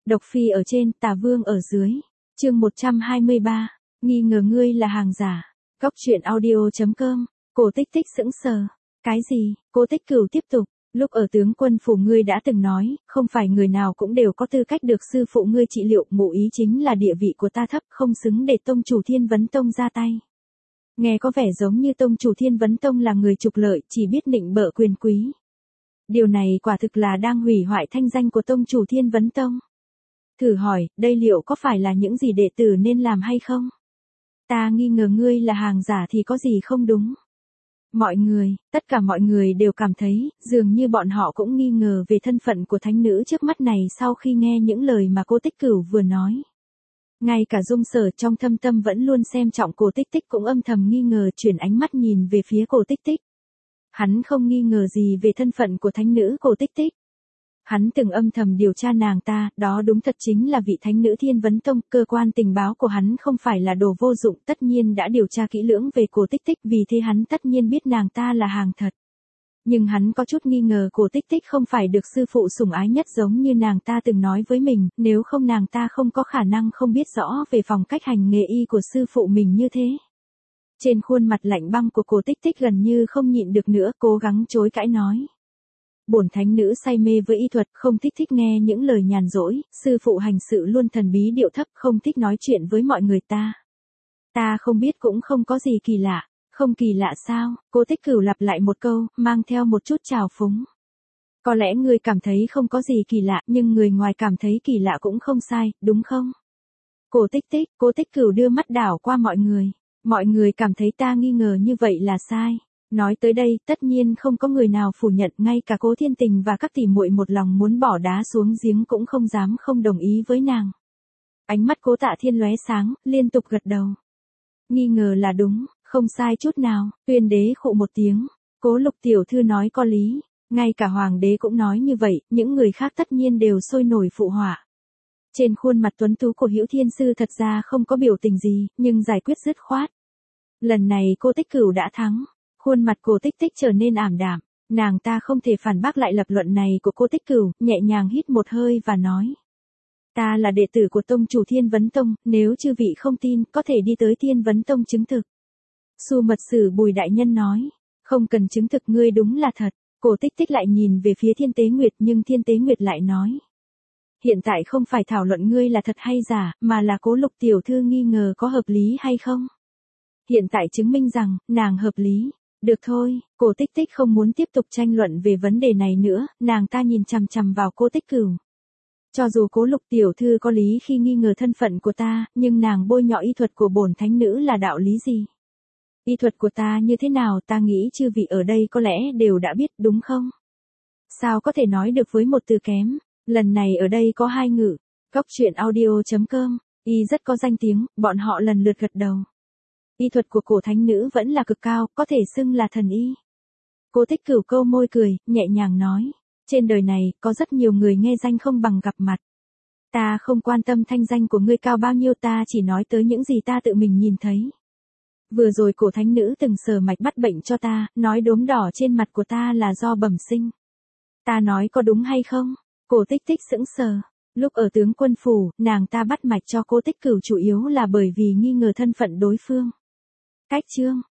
Độc phi ở trên, tà vương ở dưới. Chương 123, nghi ngờ ngươi là hàng giả. Góc truyện audio.com. Cổ Tích Tích sững sờ. Cái gì? Cố Tích Cửu tiếp tục. Lúc ở tướng quân phủ ngươi đã từng nói, không phải người nào cũng đều có tư cách được sư phụ ngươi trị liệu, ngụ ý chính là địa vị của ta thấp, không xứng để tông chủ Thiên Vấn Tông ra tay. Nghe có vẻ giống như tông chủ Thiên Vấn Tông là người trục lợi, chỉ biết nịnh bợ quyền quý. Điều này quả thực là đang hủy hoại thanh danh của tông chủ Thiên Vấn Tông. Thử hỏi, đây liệu có phải là những gì đệ tử nên làm hay không? Ta nghi ngờ ngươi là hàng giả thì có gì không đúng? Tất cả mọi người đều cảm thấy, dường như bọn họ cũng nghi ngờ về thân phận của thánh nữ trước mắt này sau khi nghe những lời mà cô Tích Cửu vừa nói. Ngay cả Dung Sở trong thâm tâm vẫn luôn xem trọng Cổ Tích Tích cũng âm thầm nghi ngờ, chuyển ánh mắt nhìn về phía Cổ Tích Tích. Hắn không nghi ngờ gì về thân phận của thánh nữ Cổ Tích Tích. Hắn từng âm thầm điều tra nàng ta, đó đúng thật chính là vị thánh nữ Thiên Vấn Tông, cơ quan tình báo của hắn không phải là đồ vô dụng, tất nhiên đã điều tra kỹ lưỡng về Cổ Tích Tích, vì thế hắn tất nhiên biết nàng ta là hàng thật. Nhưng hắn có chút nghi ngờ Cổ Tích Tích không phải được sư phụ sủng ái nhất giống như nàng ta từng nói với mình, nếu không nàng ta không có khả năng không biết rõ về phong cách hành nghề y của sư phụ mình như thế. Trên khuôn mặt lạnh băng của Cổ Tích Tích gần như không nhịn được nữa, cố gắng chối cãi nói. Bổn thánh nữ say mê với y thuật, không thích nghe những lời nhàn rỗi, sư phụ hành sự luôn thần bí điệu thấp, không thích nói chuyện với mọi người ta. Ta không biết cũng không có gì kỳ lạ. Không kỳ lạ sao? Cố Tích Cửu lặp lại một câu, mang theo một chút trào phúng. Có lẽ ngươi cảm thấy không có gì kỳ lạ, nhưng người ngoài cảm thấy kỳ lạ cũng không sai, đúng không? Cố Tích Cửu đưa mắt đảo qua mọi người. Mọi người cảm thấy ta nghi ngờ như vậy là sai. Nói tới đây, tất nhiên không có người nào phủ nhận, ngay cả Cố Thiên Tình và các tỷ muội một lòng muốn bỏ đá xuống giếng cũng không dám không đồng ý với nàng. Ánh mắt Cố Tạ Thiên lóe sáng, liên tục gật đầu. Nghi ngờ là đúng, không sai chút nào. Tuyên đế khụ một tiếng. Cố Lục tiểu thư nói có lý. Ngay cả hoàng đế cũng nói như vậy, những người khác tất nhiên đều sôi nổi phụ họa. Trên khuôn mặt tuấn tú của Hữu Thiên Sư thật ra không có biểu tình gì, nhưng giải quyết dứt khoát. Lần này cô Tích Cửu đã thắng. Khuôn mặt Cổ Tích Tích trở nên ảm đạm. Nàng ta không thể phản bác lại lập luận này của cô Tích Cửu, nhẹ nhàng hít một hơi và nói. Ta là đệ tử của tông chủ Thiên Vấn Tông, nếu chư vị không tin, có thể đi tới Thiên Vấn Tông chứng thực. Su mật sử Bùi đại nhân nói, không cần chứng thực, ngươi đúng là thật. Cổ Tích Tích lại nhìn về phía Thiên Tế Nguyệt, nhưng Thiên Tế Nguyệt lại nói. Hiện tại không phải thảo luận ngươi là thật hay giả, mà là Cố Lục tiểu thư nghi ngờ có hợp lý hay không. Hiện tại chứng minh rằng, nàng hợp lý. Được thôi, Cổ Tích Tích không muốn tiếp tục tranh luận về vấn đề này nữa, nàng ta nhìn chằm chằm vào Cố Tích Cửu. Cho dù Cố Lục tiểu thư có lý khi nghi ngờ thân phận của ta, nhưng nàng bôi nhọ y thuật của bổn thánh nữ là đạo lý gì? Y thuật của ta như thế nào, ta nghĩ chư vị ở đây có lẽ đều đã biết, đúng không? Sao có thể nói được với một từ kém? Lần này ở đây có hai ngữ. Góc truyện audio.com. Y rất có danh tiếng, bọn họ lần lượt gật đầu. Y thuật của cổ thánh nữ vẫn là cực cao, có thể xưng là thần y. Cố Tích Cửu câu môi cười, nhẹ nhàng nói. Trên đời này, có rất nhiều người nghe danh không bằng gặp mặt. Ta không quan tâm thanh danh của ngươi cao bao nhiêu, ta chỉ nói tới những gì ta tự mình nhìn thấy. Vừa rồi cổ thánh nữ từng sờ mạch bắt bệnh cho ta, nói đốm đỏ trên mặt của ta là do bẩm sinh. Ta nói có đúng hay không? Cổ Tích Tích sững sờ. Lúc ở tướng quân phủ, nàng ta bắt mạch cho Cố Tích Cửu chủ yếu là bởi vì nghi ngờ thân phận đối phương. Cách chương,